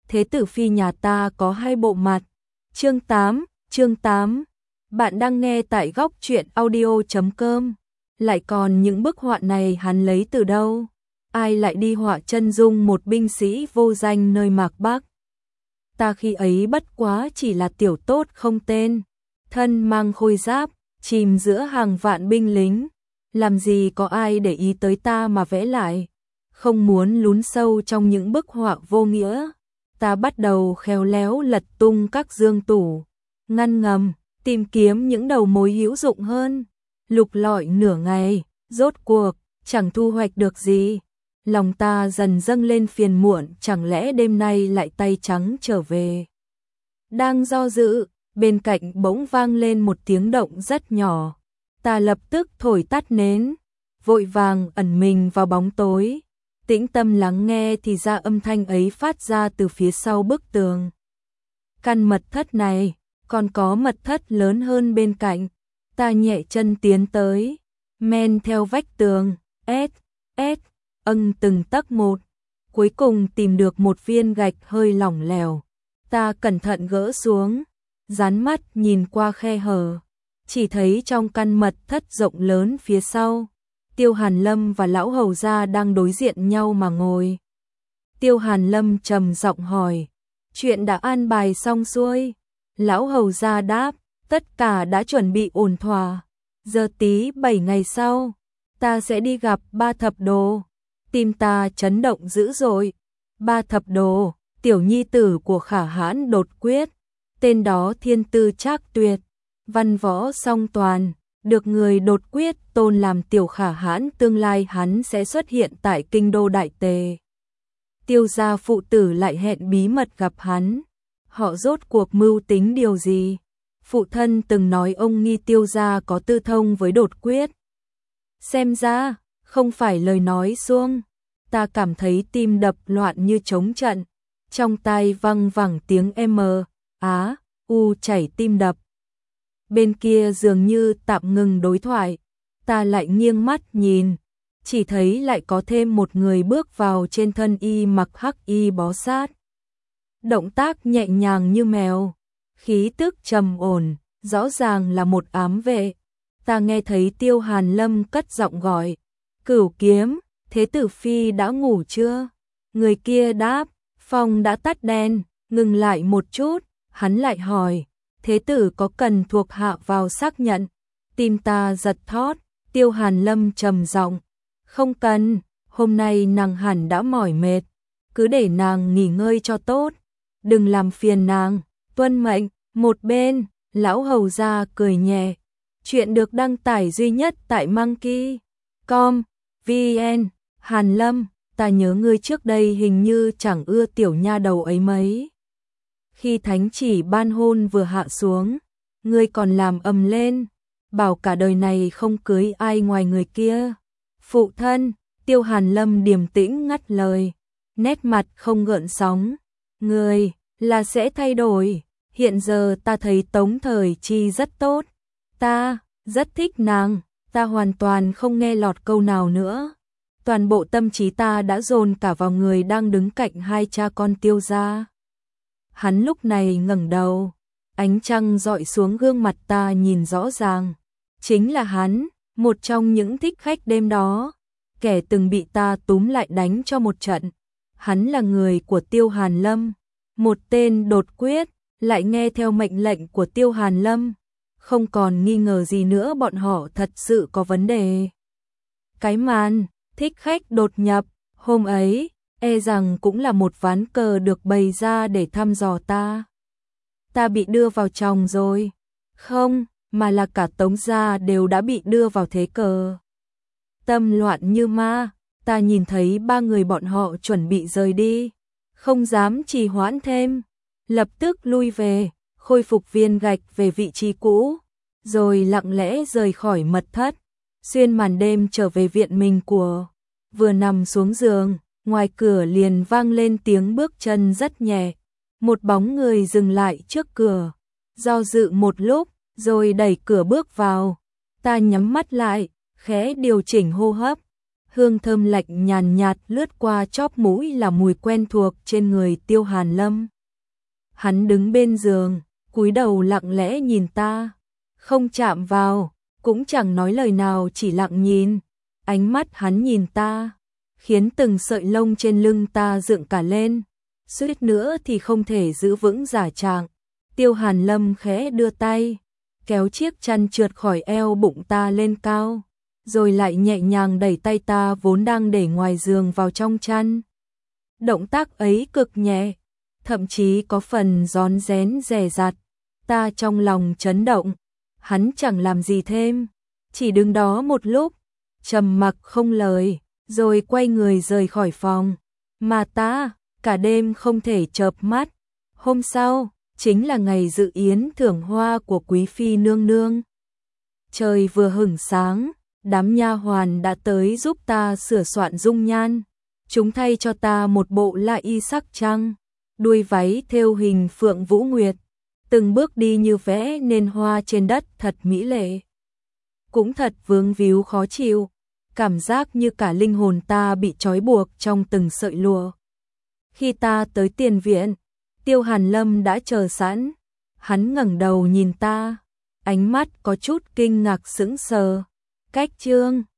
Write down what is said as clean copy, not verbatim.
thế tử phi nhà ta có hai bộ mặt. Chương 8. Bạn đang nghe tại góc truyện audio.com. Lại còn những bức họa này hắn lấy từ đâu? Ai lại đi họa chân dung một binh sĩ vô danh nơi mạc Bắc? Ta khi ấy bất quá chỉ là tiểu tốt không tên, thân mang khôi giáp, chìm giữa hàng vạn binh lính, làm gì có ai để ý tới ta mà vẽ lại, không muốn lún sâu trong những bức họa vô nghĩa. Ta bắt đầu khéo léo lật tung các dương tủ, ngăn ngầm, tìm kiếm những đầu mối hữu dụng hơn, lục lọi nửa ngày, rốt cuộc, chẳng thu hoạch được gì. Lòng ta dần dâng lên phiền muộn, chẳng lẽ đêm nay lại tay trắng trở về. Đang do dự, bên cạnh bỗng vang lên một tiếng động rất nhỏ. Ta lập tức thổi tắt nến, vội vàng ẩn mình vào bóng tối. Tĩnh tâm lắng nghe thì ra âm thanh ấy phát ra từ phía sau bức tường. Căn mật thất này, còn có mật thất lớn hơn bên cạnh. Ta nhẹ chân tiến tới, men theo vách tường, từng tấc một, cuối cùng tìm được một viên gạch hơi lỏng lẻo. Ta cẩn thận gỡ xuống, dán mắt nhìn qua khe hở, chỉ thấy trong căn mật thất rộng lớn phía sau, Tiêu Hàn Lâm và lão hầu gia đang đối diện nhau mà ngồi. Tiêu Hàn Lâm trầm giọng hỏi, chuyện đã an bài xong xuôi? Lão hầu gia đáp, tất cả đã chuẩn bị ổn thỏa. Giờ tí 7 ngày sau, ta sẽ đi gặp Ba Thập Đồ. Tim ta chấn động dữ dội. Ba Thập Đồ, tiểu nhi tử của Khả Hãn Đột Quyết, tên đó thiên tư trác tuyệt, văn võ song toàn, được người Đột Quyết tôn làm tiểu Khả Hãn, tương lai hắn sẽ xuất hiện tại kinh đô Đại Tề. Tiêu gia phụ tử lại hẹn bí mật gặp hắn. Họ rốt cuộc mưu tính điều gì? Phụ thân từng nói ông nghi Tiêu gia có tư thông với Đột Quyết. Xem ra, không phải lời nói suông. Ta cảm thấy tim đập loạn như trống trận, trong tai văng vẳng tiếng chảy tim đập. Bên kia dường như tạm ngừng đối thoại, ta lại nghiêng mắt nhìn, chỉ thấy lại có thêm một người bước vào, trên thân y mặc hắc y bó sát. Động tác nhẹ nhàng như mèo, khí tức trầm ổn, rõ ràng là một ám vệ. Ta nghe thấy Tiêu Hàn Lâm cất giọng gọi, Cửu Kiếm, thế tử phi đã ngủ chưa? Người kia đáp, phòng đã tắt đèn. Ngừng lại một chút, hắn lại hỏi, thế tử có cần thuộc hạ vào xác nhận? Tim ta giật thót. Tiêu Hàn Lâm trầm giọng, không cần, hôm nay nàng hẳn đã mỏi mệt, cứ để nàng nghỉ ngơi cho tốt, đừng làm phiền nàng. Tuân mệnh. Một bên, lão hầu gia cười nhẹ. Chuyện được đăng tải duy nhất tại monkey.com/vn. Hàn Lâm, ta nhớ ngươi trước đây hình như chẳng ưa tiểu nha đầu ấy mấy. Khi thánh chỉ ban hôn vừa hạ xuống, ngươi còn làm ầm lên, bảo cả đời này không cưới ai ngoài người kia. Phụ thân, Tiêu Hàn Lâm điềm tĩnh ngắt lời, nét mặt không gợn sóng. Ngươi là sẽ thay đổi, hiện giờ ta thấy Tống Thời Chi rất tốt, ta rất thích nàng, ta hoàn toàn không nghe lọt câu nào nữa. Toàn bộ tâm trí ta đã dồn cả vào người đang đứng cạnh hai cha con Tiêu gia. Hắn lúc này ngẩng đầu, ánh trăng dọi xuống gương mặt ta nhìn rõ ràng. Chính là hắn, một trong những thích khách đêm đó, kẻ từng bị ta túm lại đánh cho một trận. Hắn là người của Tiêu Hàn Lâm, một tên Đột Quyết, lại nghe theo mệnh lệnh của Tiêu Hàn Lâm. Không còn nghi ngờ gì nữa, bọn họ thật sự có vấn đề. Cái màn thích khách đột nhập hôm ấy, rằng cũng là một ván cờ được bày ra để thăm dò ta. Ta bị đưa vào chòng rồi. Không, mà là cả Tống gia đều đã bị đưa vào thế cờ. Tâm loạn như ma, ta nhìn thấy ba người bọn họ chuẩn bị rời đi, không dám trì hoãn thêm, lập tức lui về, khôi phục viên gạch về vị trí cũ, rồi lặng lẽ rời khỏi mật thất, xuyên màn đêm trở về viện mình của. Vừa nằm xuống giường, ngoài cửa liền vang lên tiếng bước chân rất nhẹ. Một bóng người dừng lại trước cửa, do dự một lúc, rồi đẩy cửa bước vào. Ta nhắm mắt lại, khẽ điều chỉnh hô hấp, hương thơm lạnh nhàn nhạt lướt qua chóp mũi là mùi quen thuộc trên người Tiêu Hàn Lâm. Hắn đứng bên giường, cúi đầu lặng lẽ nhìn ta, không chạm vào, cũng chẳng nói lời nào, chỉ lặng nhìn. Ánh mắt hắn nhìn ta, khiến từng sợi lông trên lưng ta dựng cả lên, suýt nữa thì không thể giữ vững giả trạng. Tiêu Hàn Lâm khẽ đưa tay, kéo chiếc chăn trượt khỏi eo bụng ta lên cao, rồi lại nhẹ nhàng đẩy tay ta vốn đang để ngoài giường vào trong chăn. Động tác ấy cực nhẹ, thậm chí có phần rón rén dè dặt. Ta trong lòng chấn động, hắn chẳng làm gì thêm, chỉ đứng đó một lúc, trầm mặc không lời, rồi quay người rời khỏi phòng. Mà ta, cả đêm không thể chợp mắt. Hôm sau, chính là ngày dự yến thưởng hoa của quý phi nương nương. Trời vừa hửng sáng, đám nha hoàn đã tới giúp ta sửa soạn dung nhan. Chúng thay cho ta một bộ lại y sắc trăng, đuôi váy thêu hình phượng vũ nguyệt, từng bước đi như vẽ nên hoa trên đất thật mỹ lệ. Cũng thật vướng víu khó chịu, cảm giác như cả linh hồn ta bị trói buộc trong từng sợi lụa. Khi ta tới tiền viện, Tiêu Hàn Lâm đã chờ sẵn, hắn ngẩng đầu nhìn ta, ánh mắt có chút kinh ngạc sững sờ. Cách Trương